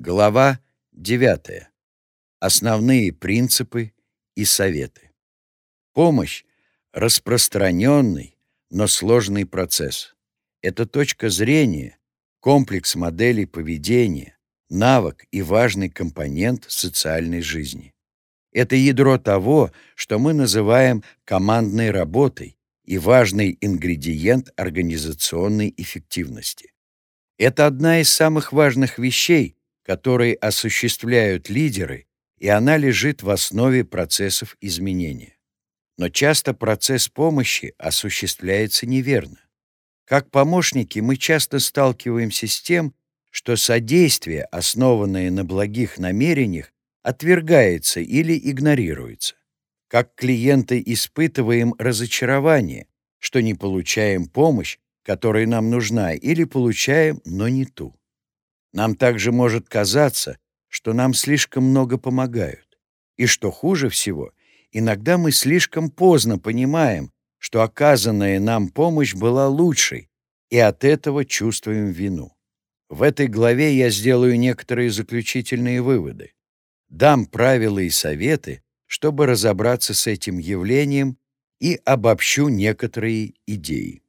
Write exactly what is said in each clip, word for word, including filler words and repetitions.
Глава девятая. Основные принципы и советы. Помощь — распространенный, но сложный процесс. Это точка зрения, комплекс моделей поведения, навык и важный компонент социальной жизни. Это ядро того, что мы называем командной работой, и важный ингредиент организационной эффективности. Это одна из самых важных вещей, которые осуществляют лидеры, и она лежит в основе процессов изменения. Но часто процесс помощи осуществляется неверно. Как помощники мы часто сталкиваемся с тем, что содействие, основанное на благих намерениях, отвергается или игнорируется. Как клиенты испытываем разочарование, что не получаем помощь, которая нам нужна, или получаем, но не ту. Нам также может казаться, что нам слишком много помогают. И что хуже всего, иногда мы слишком поздно понимаем, что оказанная нам помощь была лучшей, и от этого чувствуем вину. В этой главе я сделаю некоторые заключительные выводы. Дам правила и советы, чтобы разобраться с этим явлением, и обобщу некоторые идеи.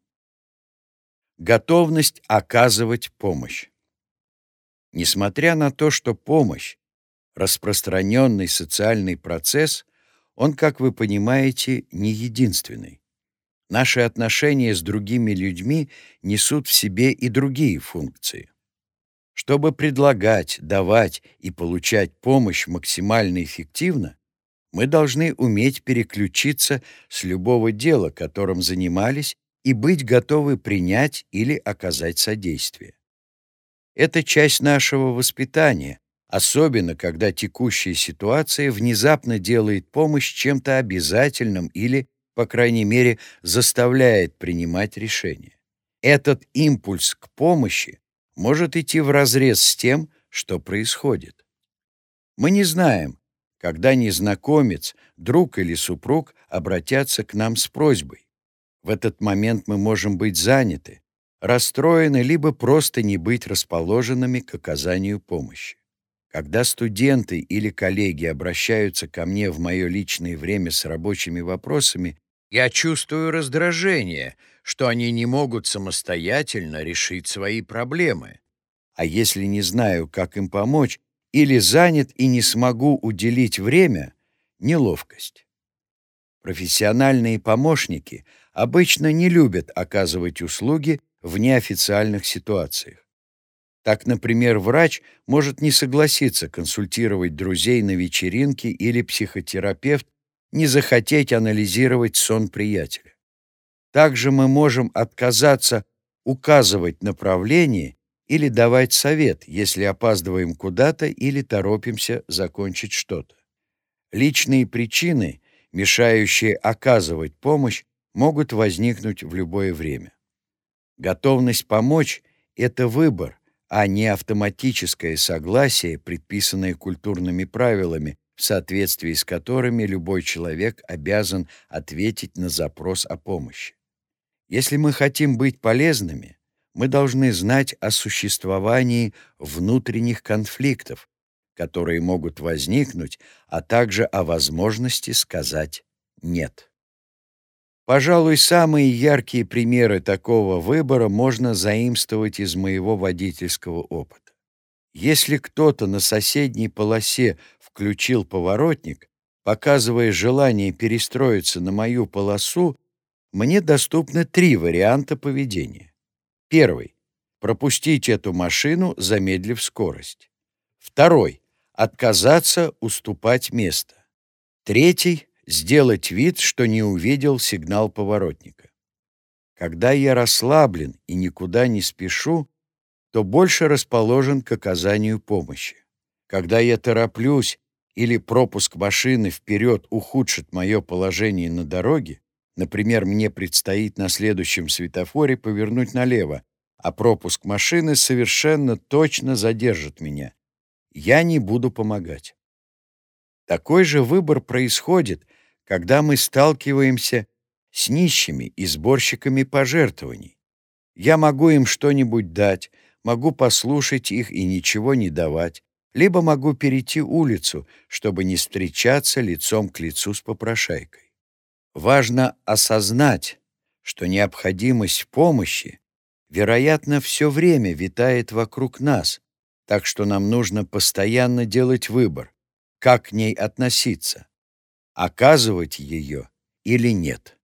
Готовность оказывать помощь. Несмотря на то, что помощь — распространенный социальный процесс, он, как вы понимаете, не единственный. Наши отношения с другими людьми несут в себе и другие функции. Чтобы предлагать, давать и получать помощь максимально эффективно, мы должны уметь переключиться с любого дела, которым занимались, и быть готовы принять или оказать содействие. Это часть нашего воспитания, особенно когда текущая ситуация внезапно делает помощь чем-то обязательным или, по крайней мере, заставляет принимать решения. Этот импульс к помощи может идти вразрез с тем, что происходит. Мы не знаем, когда незнакомец, друг или супруг обратятся к нам с просьбой. В этот момент мы можем быть заняты, расстроены, либо просто не быть расположенными к оказанию помощи. Когда студенты или коллеги обращаются ко мне в мое личное время с рабочими вопросами, я чувствую раздражение, что они не могут самостоятельно решить свои проблемы. А если не знаю, как им помочь, или занят и не смогу уделить время — неловкость. Профессиональные помощники обычно не любят оказывать услуги в неофициальных ситуациях. Так, например, врач может не согласиться консультировать друзей на вечеринке или психотерапевт не захотеть анализировать сон приятеля. Также мы можем отказаться указывать направление или давать совет, если опаздываем куда-то или торопимся закончить что-то. Личные причины, мешающие оказывать помощь, могут возникнуть в любое время. Готовность помочь — это выбор, а не автоматическое согласие, предписанное культурными правилами, в соответствии с которыми любой человек обязан ответить на запрос о помощи. Если мы хотим быть полезными, мы должны знать о существовании внутренних конфликтов, которые могут возникнуть, а также о возможности сказать «нет». Пожалуй, самые яркие примеры такого выбора можно заимствовать из моего водительского опыта. Если кто-то на соседней полосе включил поворотник, показывая желание перестроиться на мою полосу, мне доступны три варианта поведения. Первый — пропустить эту машину, замедлив скорость. Второй — отказаться уступать место. Третий — сделать вид, что не увидел сигнал поворотника. Когда я расслаблен и никуда не спешу, то больше расположен к оказанию помощи. Когда я тороплюсь или пропуск машины вперед ухудшит мое положение на дороге, например, мне предстоит на следующем светофоре повернуть налево, а пропуск машины совершенно точно задержит меня, я не буду помогать. Такой же выбор происходит, когда мы сталкиваемся с нищими и сборщиками пожертвований. Я могу им что-нибудь дать, могу послушать их и ничего не давать, либо могу перейти улицу, чтобы не встречаться лицом к лицу с попрошайкой. Важно осознать, что необходимость в помощи, вероятно, все время витает вокруг нас, так что нам нужно постоянно делать выбор, как к ней относиться, оказывать ее или нет.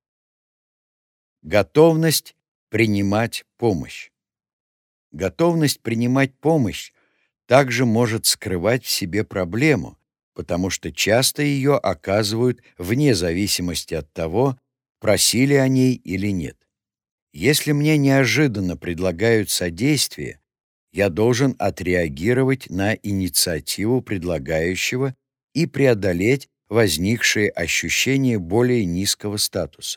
Готовность принимать помощь. Готовность принимать помощь также может скрывать в себе проблему, потому что часто ее оказывают вне зависимости от того, просили о ней или нет. Если мне неожиданно предлагают содействие, я должен отреагировать на инициативу предлагающего и преодолеть возникшие ощущения более низкого статуса.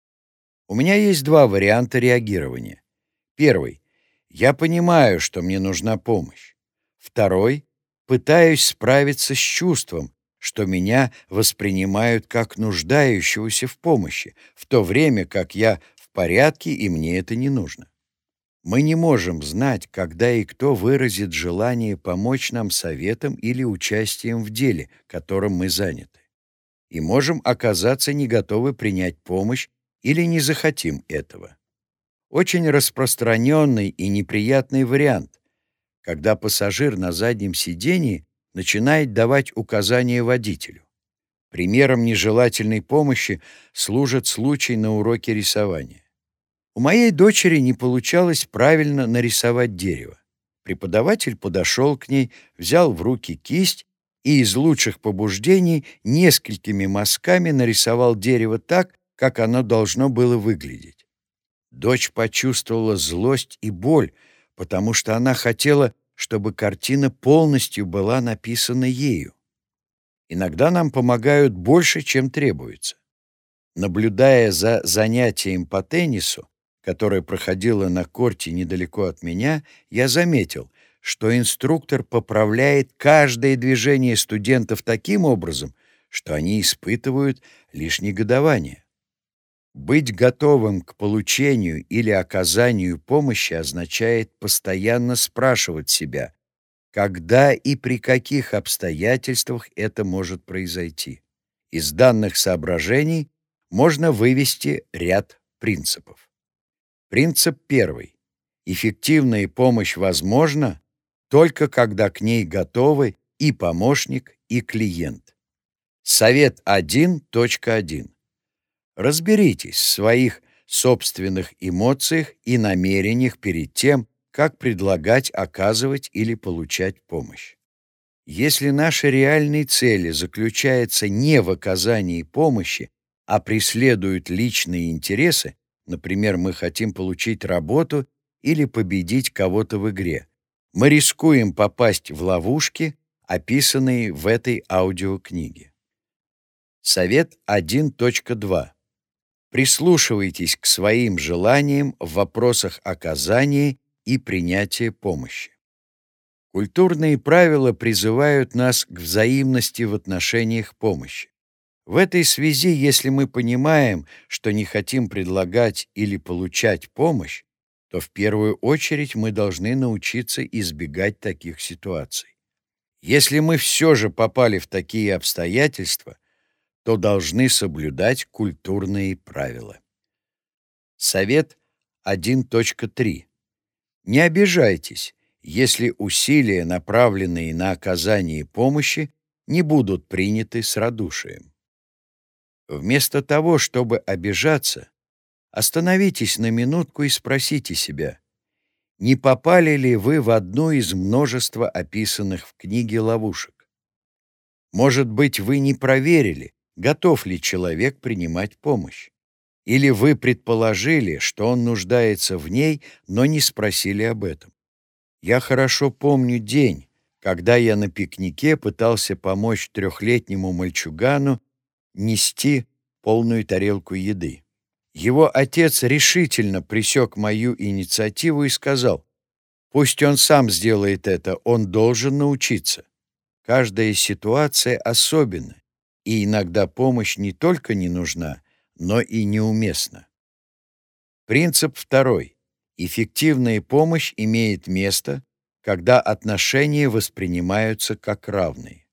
У меня есть два варианта реагирования. Первый. Я понимаю, что мне нужна помощь. Второй. Пытаюсь справиться с чувством, что меня воспринимают как нуждающегося в помощи, в то время как я в порядке и мне это не нужно. Мы не можем знать, когда и кто выразит желание помочь нам советом или участием в деле, которым мы заняты. И можем оказаться не готовы принять помощь или не захотим этого. Очень распространенный и неприятный вариант, когда пассажир на заднем сидении начинает давать указания водителю. Примером нежелательной помощи служит случай на уроке рисования. У моей дочери не получалось правильно нарисовать дерево. Преподаватель подошел к ней, взял в руки кисть и из лучших побуждений несколькими мазками нарисовал дерево так, как оно должно было выглядеть. Дочь почувствовала злость и боль, потому что она хотела, чтобы картина полностью была написана ею. Иногда нам помогают больше, чем требуется. Наблюдая за занятием по теннису, которое проходило на корте недалеко от меня, я заметил, что инструктор поправляет каждое движение студентов таким образом, что они испытывают лишь негодование. Быть готовым к получению или оказанию помощи означает постоянно спрашивать себя, когда и при каких обстоятельствах это может произойти. Из данных соображений можно вывести ряд принципов. Принцип первый. Эффективная помощь возможна только когда к ней готовы и помощник, и клиент. Совет один точка один. Разберитесь в своих собственных эмоциях и намерениях перед тем, как предлагать, оказывать или получать помощь. Если наши реальные цели заключаются не в оказании помощи, а преследуют личные интересы, например, мы хотим получить работу или победить кого-то в игре, мы рискуем попасть в ловушки, описанные в этой аудиокниге. Совет один точка два. Прислушивайтесь к своим желаниям в вопросах оказания и принятия помощи. Культурные правила призывают нас к взаимности в отношениях помощи. В этой связи, если мы понимаем, что не хотим предлагать или получать помощь, то в первую очередь мы должны научиться избегать таких ситуаций. Если мы все же попали в такие обстоятельства, то должны соблюдать культурные правила. Совет один точка три. Не обижайтесь, если усилия, направленные на оказание помощи, не будут приняты с радушием. Вместо того, чтобы обижаться, остановитесь на минутку и спросите себя, не попали ли вы в одну из множества описанных в книге ловушек? Может быть, вы не проверили, готов ли человек принимать помощь? Или вы предположили, что он нуждается в ней, но не спросили об этом? Я хорошо помню день, когда я на пикнике пытался помочь трехлетнему мальчугану нести полную тарелку еды. Его отец решительно пресек мою инициативу и сказал, «Пусть он сам сделает это, он должен научиться». Каждая ситуация особенна, и иногда помощь не только не нужна, но и неуместна. Принцип второй. Эффективная помощь имеет место когда отношения воспринимаются как равные.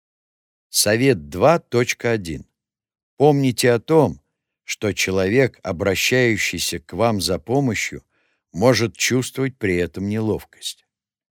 Совет два точка один. Помните о том, что человек, обращающийся к вам за помощью, может чувствовать при этом неловкость.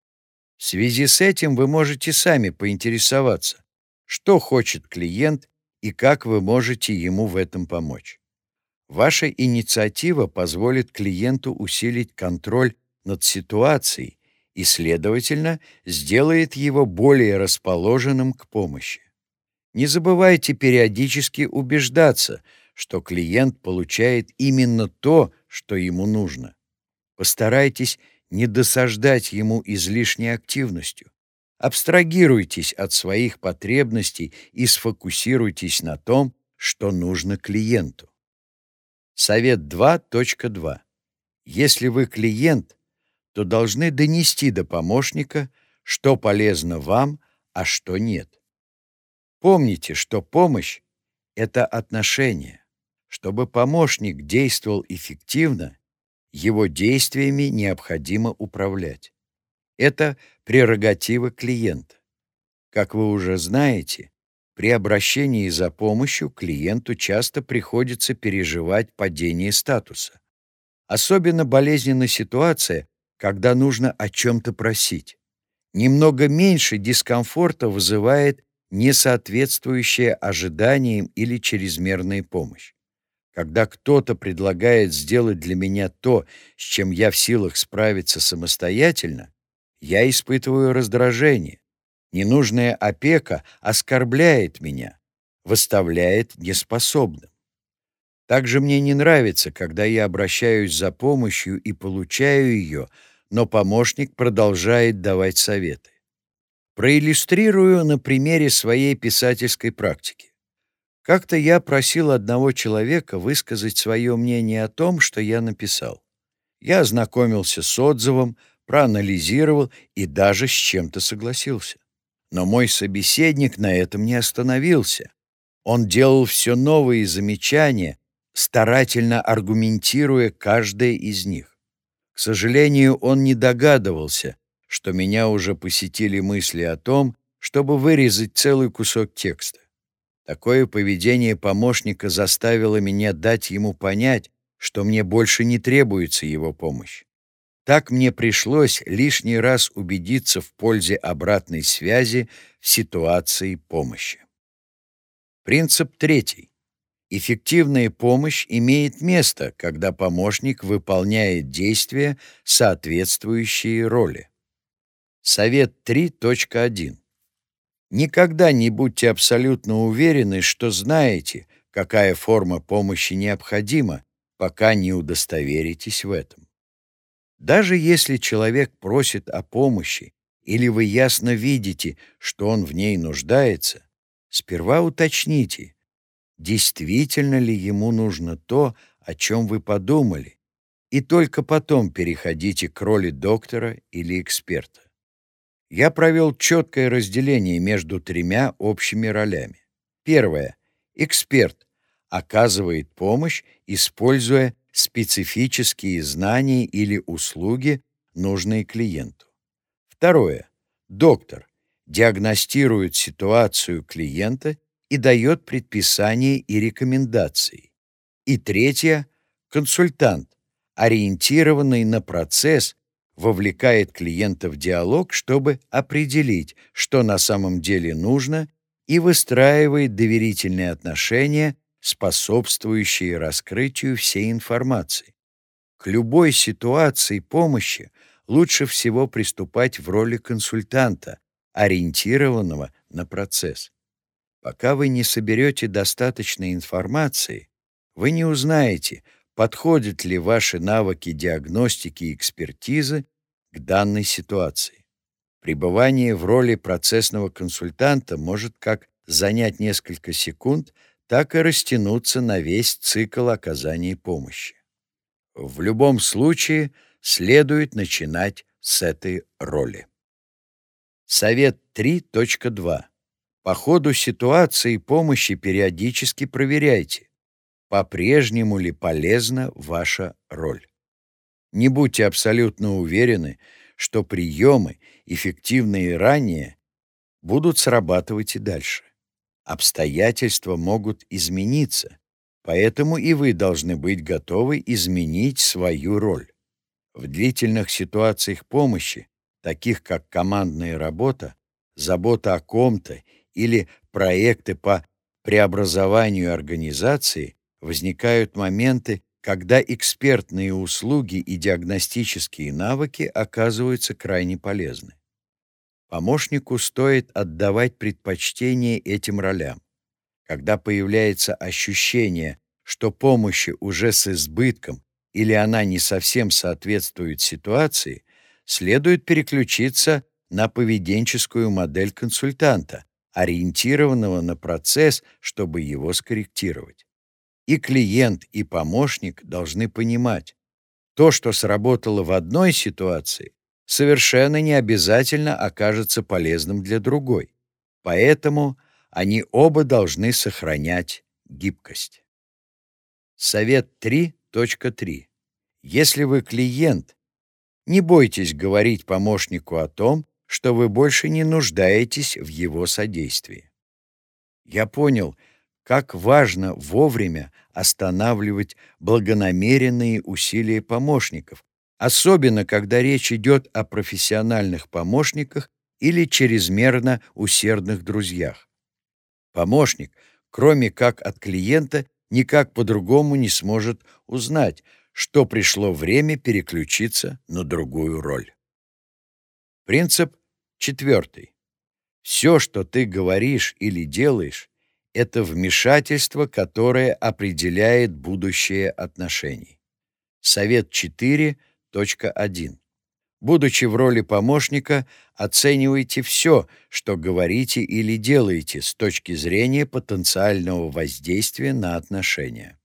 В связи с этим вы можете сами поинтересоваться, что хочет клиент и как вы можете ему в этом помочь. Ваша инициатива позволит клиенту усилить контроль над ситуацией и, следовательно, сделает его более расположенным к помощи. Не забывайте периодически убеждаться, что клиент получает именно то, что ему нужно. Постарайтесь не досаждать ему излишней активностью. Абстрагируйтесь от своих потребностей и сфокусируйтесь на том, что нужно клиенту. Совет два точка два. Если вы клиент, то должны донести до помощника, что полезно вам, а что нет. Помните, что помощь — это отношения. Чтобы помощник действовал эффективно, его действиями необходимо управлять. Это прерогатива клиента. Как вы уже знаете, при обращении за помощью клиенту часто приходится переживать падение статуса. Особенно болезненна ситуация, когда нужно о чем-то просить. Немного меньше дискомфорта вызывает несоответствующая ожиданиям или чрезмерная помощь. Когда кто-то предлагает сделать для меня то, с чем я в силах справиться самостоятельно, я испытываю раздражение. Ненужная опека оскорбляет меня, выставляет неспособным. Также мне не нравится, когда я обращаюсь за помощью и получаю ее, но помощник продолжает давать советы. Проиллюстрирую на примере своей писательской практики. Как-то я просил одного человека высказать свое мнение о том, что я написал. Я ознакомился с отзывом, проанализировал и даже с чем-то согласился. Но мой собеседник на этом не остановился. Он делал все новые замечания, старательно аргументируя каждое из них. К сожалению, он не догадывался, что меня уже посетили мысли о том, чтобы вырезать целый кусок текста. Такое поведение помощника заставило меня дать ему понять, что мне больше не требуется его помощь. Так мне пришлось лишний раз убедиться в пользе обратной связи в ситуации помощи. Принцип третий. Эффективная помощь имеет место, когда помощник выполняет действия, соответствующие роли. Совет три точка один. Никогда не будьте абсолютно уверены, что знаете, какая форма помощи необходима, пока не удостоверитесь в этом. Даже если человек просит о помощи, или вы ясно видите, что он в ней нуждается, сперва уточните, действительно ли ему нужно то, о чем вы подумали, и только потом переходите к роли доктора или эксперта. Я провел четкое разделение между тремя общими ролями. Первое. Эксперт оказывает помощь, используя специфические знания или услуги, нужные клиенту. Второе. Доктор диагностирует ситуацию клиента и дает предписания и рекомендации. И третье. Консультант, ориентированный на процесс, вовлекает клиента в диалог, чтобы определить, что на самом деле нужно, и выстраивает доверительные отношения, способствующие раскрытию всей информации. К любой ситуации помощи лучше всего приступать в роли консультанта, ориентированного на процесс. Пока вы не соберете достаточной информации, вы не узнаете, подходят ли ваши навыки диагностики и экспертизы к данной ситуации. Пребывание в роли процессного консультанта может как занять несколько секунд, так и растянуться на весь цикл оказания помощи. В любом случае следует начинать с этой роли. Совет три точка два. По ходу ситуации помощи периодически проверяйте, по-прежнему ли полезна ваша роль. Не будьте абсолютно уверены, что приемы эффективные ранее, будут срабатывать и дальше. Обстоятельства могут измениться, поэтому и вы должны быть готовы изменить свою роль. В длительных ситуациях помощи, таких как командная работа, забота о ком-то или проекты по преобразованию организации, возникают моменты, когда экспертные услуги и диагностические навыки оказываются крайне полезны. Помощнику стоит отдавать предпочтение этим ролям. Когда появляется ощущение, что помощи уже с избытком или она не совсем соответствует ситуации, следует переключиться на поведенческую модель консультанта, ориентированного на процесс, чтобы его скорректировать. И клиент, и помощник должны понимать, то, что сработало в одной ситуации, совершенно не обязательно окажется полезным для другой. Поэтому они оба должны сохранять гибкость. Совет три точка три. Если вы клиент, не бойтесь говорить помощнику о том, что вы больше не нуждаетесь в его содействии. Я понял, как важно вовремя останавливать благонамеренные усилия помощников, особенно когда речь идет о профессиональных помощниках или чрезмерно усердных друзьях. Помощник, кроме как от клиента, никак по-другому не сможет узнать, что пришло время переключиться на другую роль. Принцип четвертый. Все, что ты говоришь или делаешь, это вмешательство, которое определяет будущее отношений. Совет четыре точка один. Будучи в роли помощника, оценивайте все, что говорите или делаете с точки зрения потенциального воздействия на отношения.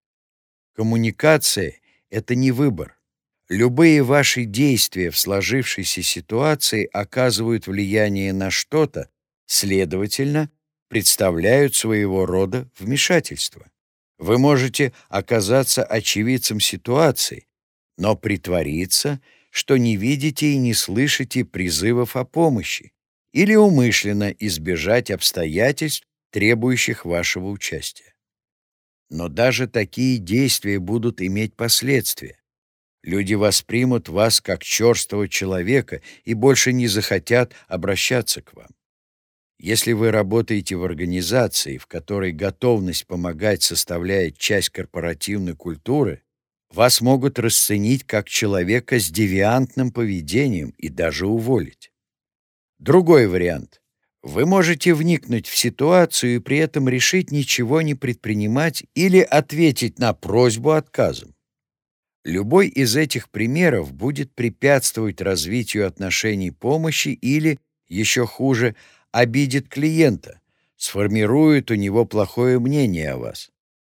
Коммуникация — это не выбор. Любые ваши действия в сложившейся ситуации оказывают влияние на что-то, следовательно, представляют своего рода вмешательство. Вы можете оказаться очевидцем ситуации, но притвориться, что не видите и не слышите призывов о помощи, или умышленно избежать обстоятельств, требующих вашего участия. Но даже такие действия будут иметь последствия. Люди воспримут вас как черствого человека и больше не захотят обращаться к вам. Если вы работаете в организации, в которой готовность помогать составляет часть корпоративной культуры, вас могут расценить как человека с девиантным поведением и даже уволить. Другой вариант. Вы можете вникнуть в ситуацию и при этом решить ничего не предпринимать или ответить на просьбу отказом. Любой из этих примеров будет препятствовать развитию отношений помощи или, еще хуже, обидит клиента, сформирует у него плохое мнение о вас.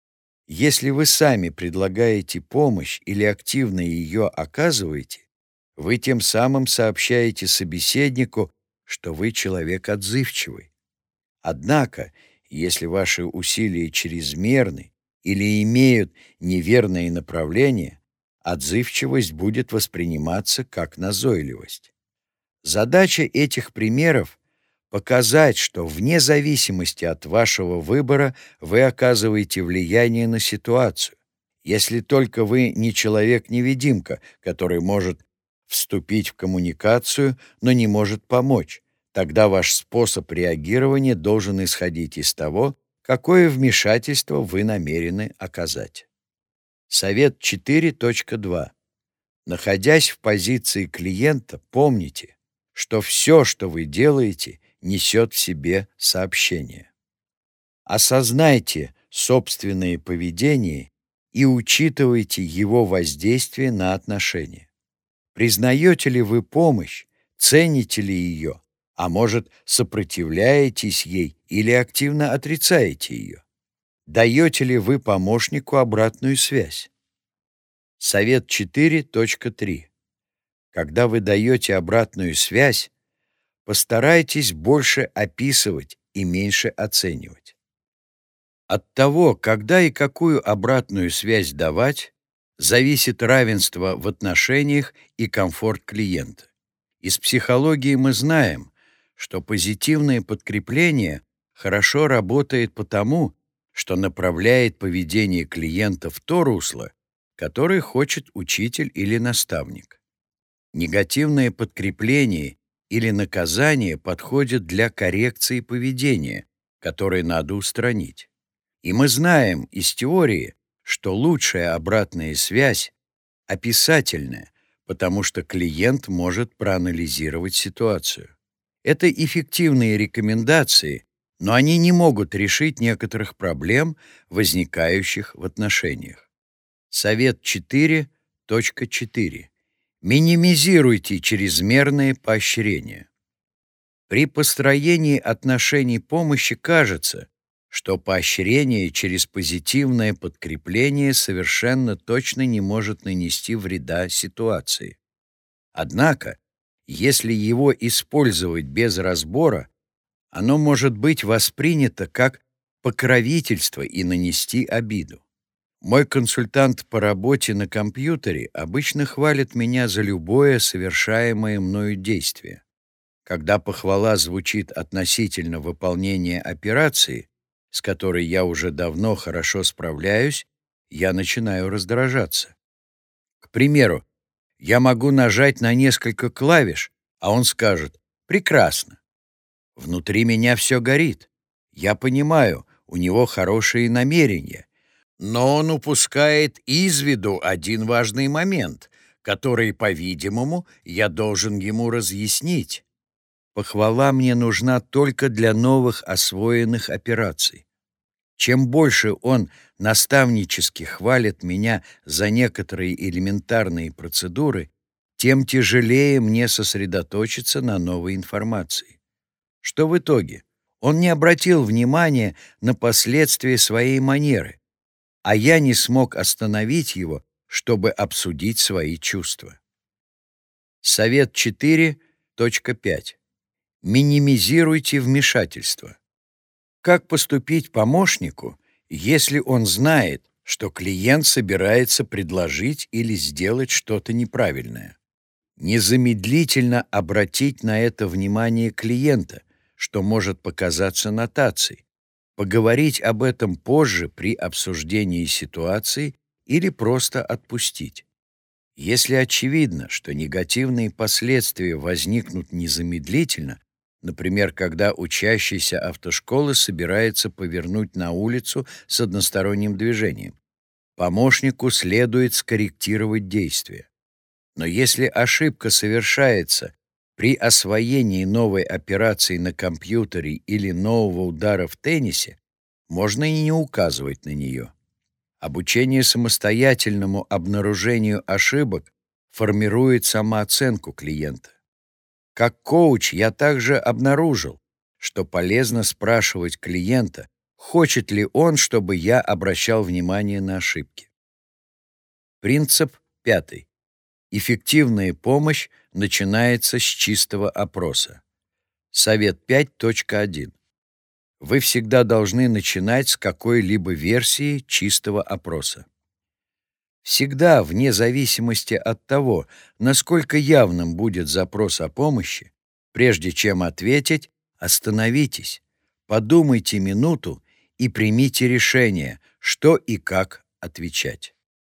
Если вы сами предлагаете помощь или активно ее оказываете, вы тем самым сообщаете собеседнику, что вы человек отзывчивый. Однако, если ваши усилия чрезмерны или имеют неверное направление, отзывчивость будет восприниматься как назойливость. Задача этих примеров — показать, что вне зависимости от вашего выбора вы оказываете влияние на ситуацию, если только вы не человек-невидимка, который может вступить в коммуникацию, но не может помочь. Тогда ваш способ реагирования должен исходить из того, какое вмешательство вы намерены оказать. Совет четыре точка два. Находясь в позиции клиента, помните, что все, что вы делаете, несет в себе сообщение. Осознайте собственное поведение и учитывайте его воздействие на отношения. Признаете ли вы помощь, цените ли ее, а может, сопротивляетесь ей или активно отрицаете ее? Даете ли вы помощнику обратную связь? Совет четыре точка три. Когда вы даете обратную связь, постарайтесь больше описывать и меньше оценивать. От того, когда и какую обратную связь давать, зависит равенство в отношениях и комфорт клиента. Из психологии мы знаем, что позитивное подкрепление хорошо работает потому, что направляет поведение клиента в то русло, которое хочет учитель или наставник. Негативное подкрепление или наказание подходит для коррекции поведения, которое надо устранить. И мы знаем из теории, что лучшая обратная связь описательная, потому что клиент может проанализировать ситуацию. Это эффективные рекомендации, но они не могут решить некоторых проблем, возникающих в отношениях. Совет четыре точка четыре. Минимизируйте чрезмерные поощрения. При построении отношений помощи кажется, что поощрение через позитивное подкрепление совершенно точно не может нанести вреда ситуации. Однако, если его использовать без разбора, оно может быть воспринято как покровительство и нанести обиду. Мой консультант по работе на компьютере обычно хвалит меня за любое совершаемое мною действие. Когда похвала звучит относительно выполнения операции, с которой я уже давно хорошо справляюсь, я начинаю раздражаться. К примеру, я могу нажать на несколько клавиш, а он скажет «прекрасно». Внутри меня все горит. Я понимаю, у него хорошие намерения, но он упускает из виду один важный момент, который, по-видимому, я должен ему разъяснить. Похвала мне нужна только для новых освоенных операций. Чем больше он наставнически хвалит меня за некоторые элементарные процедуры, тем тяжелее мне сосредоточиться на новой информации. Что в итоге? Он не обратил внимания на последствия своей манеры, а я не смог остановить его, чтобы обсудить свои чувства. Совет четыре точка пять. Минимизируйте вмешательство. Как поступить помощнику, если он знает, что клиент собирается предложить или сделать что-то неправильное? Незамедлительно обратить на это внимание клиента, что может показаться нотацией, поговорить об этом позже при обсуждении ситуации или просто отпустить. Если очевидно, что негативные последствия возникнут незамедлительно, например, когда учащийся автошколы собирается повернуть на улицу с односторонним движением, помощнику следует скорректировать действия. Но если ошибка совершается при освоении новой операции на компьютере или нового удара в теннисе, можно и не указывать на нее. Обучение самостоятельному обнаружению ошибок формирует самооценку клиента. Как коуч я также обнаружил, что полезно спрашивать клиента, хочет ли он, чтобы я обращал внимание на ошибки. Принцип пятый. Эффективная помощь начинается с чистого опроса. Совет пять точка один. Вы всегда должны начинать с какой-либо версии чистого опроса. Всегда, вне зависимости от того, насколько явным будет запрос о помощи, прежде чем ответить, остановитесь, подумайте минуту и примите решение, что и как отвечать.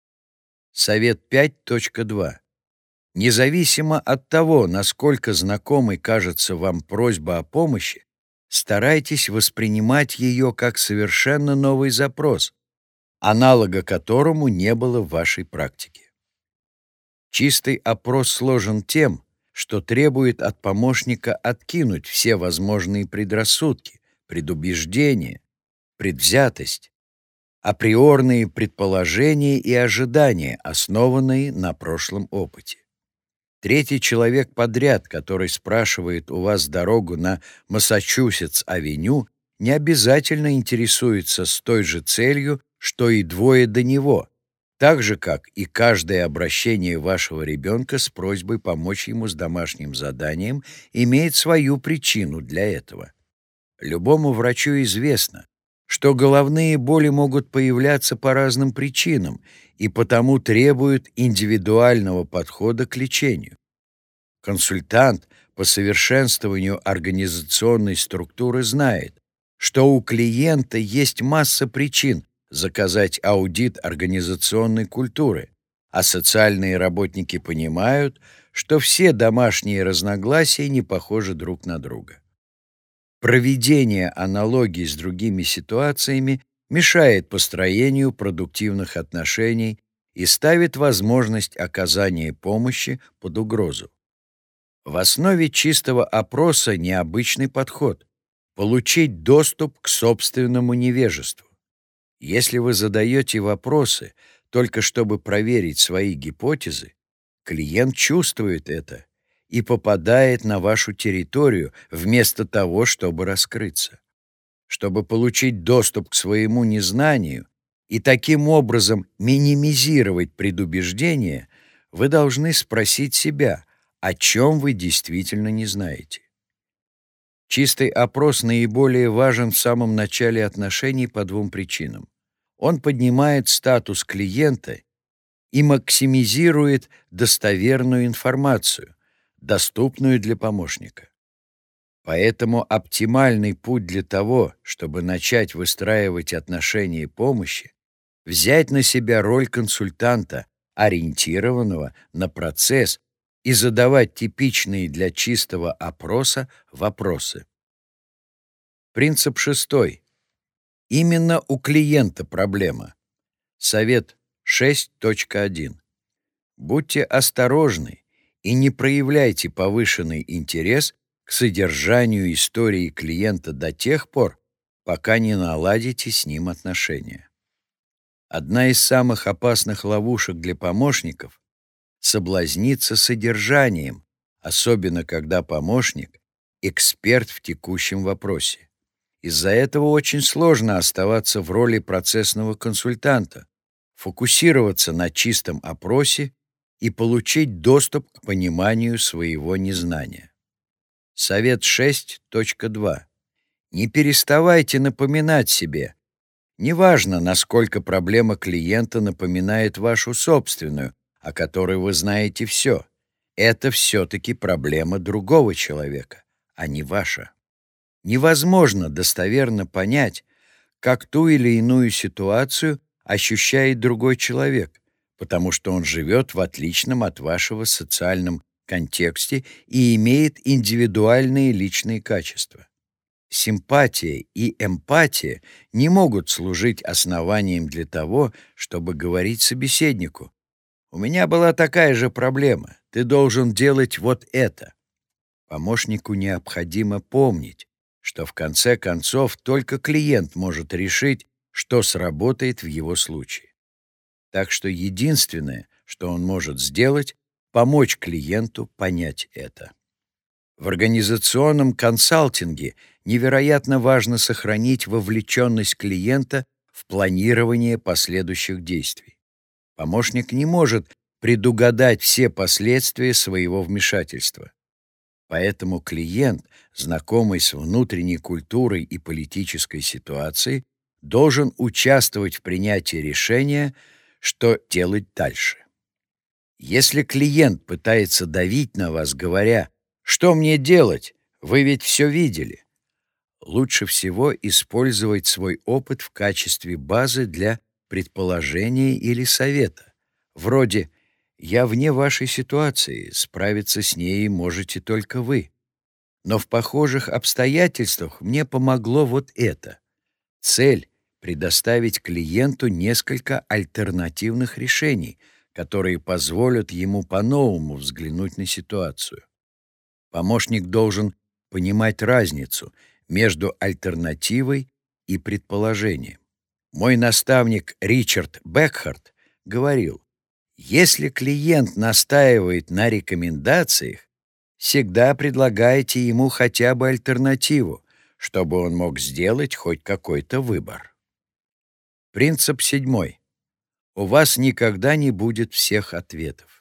Совет пять точка два. Независимо от того, насколько знакомой кажется вам просьба о помощи, старайтесь воспринимать ее как совершенно новый запрос, аналога которому не было в вашей практике. Чистый опрос сложен тем, что требует от помощника откинуть все возможные предрассудки, предубеждения, предвзятость, априорные предположения и ожидания, основанные на прошлом опыте. Третий человек подряд, который спрашивает у вас дорогу на Массачусетс-авеню, не обязательно интересуется с той же целью, что и двое до него, так же, как и каждое обращение вашего ребенка с просьбой помочь ему с домашним заданием имеет свою причину для этого. Любому врачу известно, что головные боли могут появляться по разным причинам и потому требуют индивидуального подхода к лечению. Консультант по совершенствованию организационной структуры знает, что у клиента есть масса причин заказать аудит организационной культуры, а социальные работники понимают, что все домашние разногласия не похожи друг на друга. Проведение аналогий с другими ситуациями мешает построению продуктивных отношений и ставит возможность оказания помощи под угрозу. В основе чистого опроса необычный подход — получить доступ к собственному невежеству. Если вы задаете вопросы только чтобы проверить свои гипотезы, клиент чувствует это и попадает на вашу территорию вместо того, чтобы раскрыться. Чтобы получить доступ к своему незнанию и таким образом минимизировать предубеждения, вы должны спросить себя, о чем вы действительно не знаете. Чистый опрос наиболее важен в самом начале отношений по двум причинам. Он поднимает статус клиента и максимизирует достоверную информацию, доступную для помощника. Поэтому оптимальный путь для того, чтобы начать выстраивать отношения помощи, взять на себя роль консультанта, ориентированного на процесс, и задавать типичные для чистого опроса вопросы. Принцип шестой. Именно у клиента проблема. Совет шесть точка один. Будьте осторожны и не проявляйте повышенный интерес к содержанию истории клиента до тех пор, пока не наладите с ним отношения. Одна из самых опасных ловушек для помощников — соблазниться содержанием, особенно когда помощник — эксперт в текущем вопросе. Из-за этого очень сложно оставаться в роли процессного консультанта, фокусироваться на чистом опросе и получить доступ к пониманию своего незнания. Совет шесть точка два. Не переставайте напоминать себе. Неважно, насколько проблема клиента напоминает вашу собственную, о которой вы знаете все. Это все-таки проблема другого человека, а не ваша. Невозможно достоверно понять, как ту или иную ситуацию ощущает другой человек, потому что он живет в отличном от вашего социальном контексте и имеет индивидуальные личные качества. Симпатия и эмпатия не могут служить основанием для того, чтобы говорить собеседнику: «У меня была такая же проблема, ты должен делать вот это». Помощнику необходимо помнить, что в конце концов только клиент может решить, что сработает в его случае. Так что единственное, что он может сделать, помочь клиенту понять это. В организационном консалтинге невероятно важно сохранить вовлеченность клиента в планирование последующих действий. Помощник не может предугадать все последствия своего вмешательства. Поэтому клиент, знакомый с внутренней культурой и политической ситуацией, должен участвовать в принятии решения, что делать дальше. Если клиент пытается давить на вас, говоря: «Что мне делать? Вы ведь все видели», лучше всего использовать свой опыт в качестве базы для предположения или совета. Вроде: «Я вне вашей ситуации, справиться с ней можете только вы. Но в похожих обстоятельствах мне помогло вот это». Цель — предоставить клиенту несколько альтернативных решений, которые позволят ему по-новому взглянуть на ситуацию. Помощник должен понимать разницу между альтернативой и предположением. Мой наставник Ричард Бекхарт говорил: если клиент настаивает на рекомендациях, всегда предлагайте ему хотя бы альтернативу, чтобы он мог сделать хоть какой-то выбор. Принцип седьмой. У вас никогда не будет всех ответов.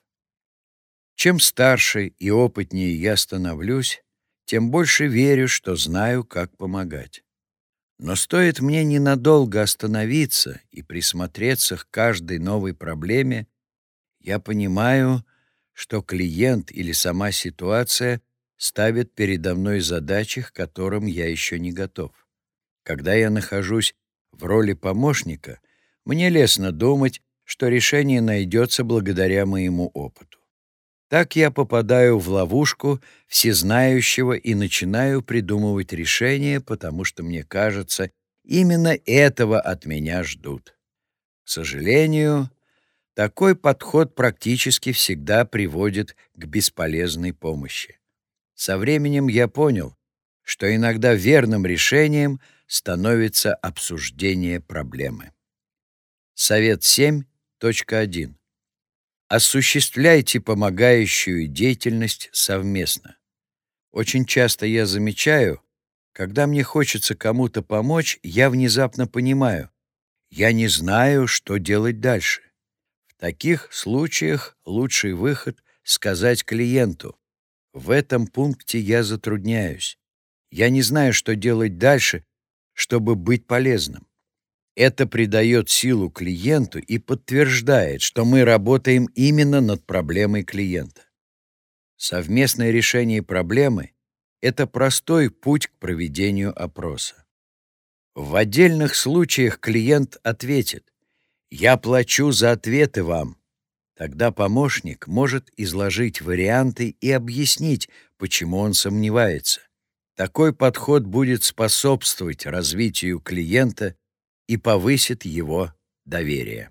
Чем старше и опытнее я становлюсь, тем больше верю, что знаю, как помогать. Но стоит мне ненадолго остановиться и присмотреться к каждой новой проблеме, я понимаю, что клиент или сама ситуация ставят передо мной задачи, к которым я еще не готов. Когда я нахожусь в роли помощника, мне лестно думать, что решение найдется благодаря моему опыту. Так я попадаю в ловушку всезнающего и начинаю придумывать решения, потому что, мне кажется, именно этого от меня ждут. К сожалению, такой подход практически всегда приводит к бесполезной помощи. Со временем я понял, что иногда верным решением становится обсуждение проблемы. Совет семь точка один. Осуществляйте помогающую деятельность совместно. Очень часто я замечаю, когда мне хочется кому-то помочь, я внезапно понимаю, я не знаю, что делать дальше. В таких случаях лучший выход — сказать клиенту: «В этом пункте я затрудняюсь. Я не знаю, что делать дальше, чтобы быть полезным». Это придает силу клиенту и подтверждает, что мы работаем именно над проблемой клиента. Совместное решение проблемы — это простой путь к проведению опроса. В отдельных случаях клиент ответит: «Я плачу за ответы вам». Тогда помощник может изложить варианты и объяснить, почему он сомневается. Такой подход будет способствовать развитию клиента и повысит его доверие.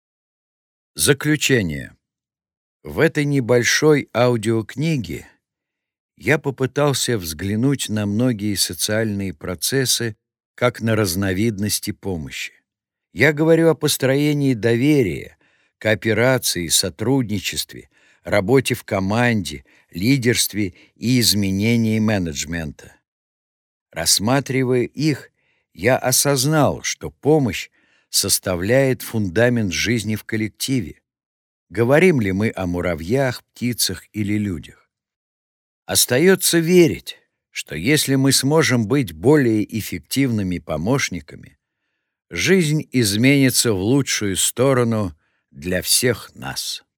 Заключение. В этой небольшой аудиокниге я попытался взглянуть на многие социальные процессы как на разновидности помощи. Я говорю о построении доверия, кооперации, сотрудничестве, работе в команде, лидерстве и изменении менеджмента. Рассматривая их, я осознал, что помощь составляет фундамент жизни в коллективе. Говорим ли мы о муравьях, птицах или людях? Остается верить, что если мы сможем быть более эффективными помощниками, жизнь изменится в лучшую сторону для всех нас.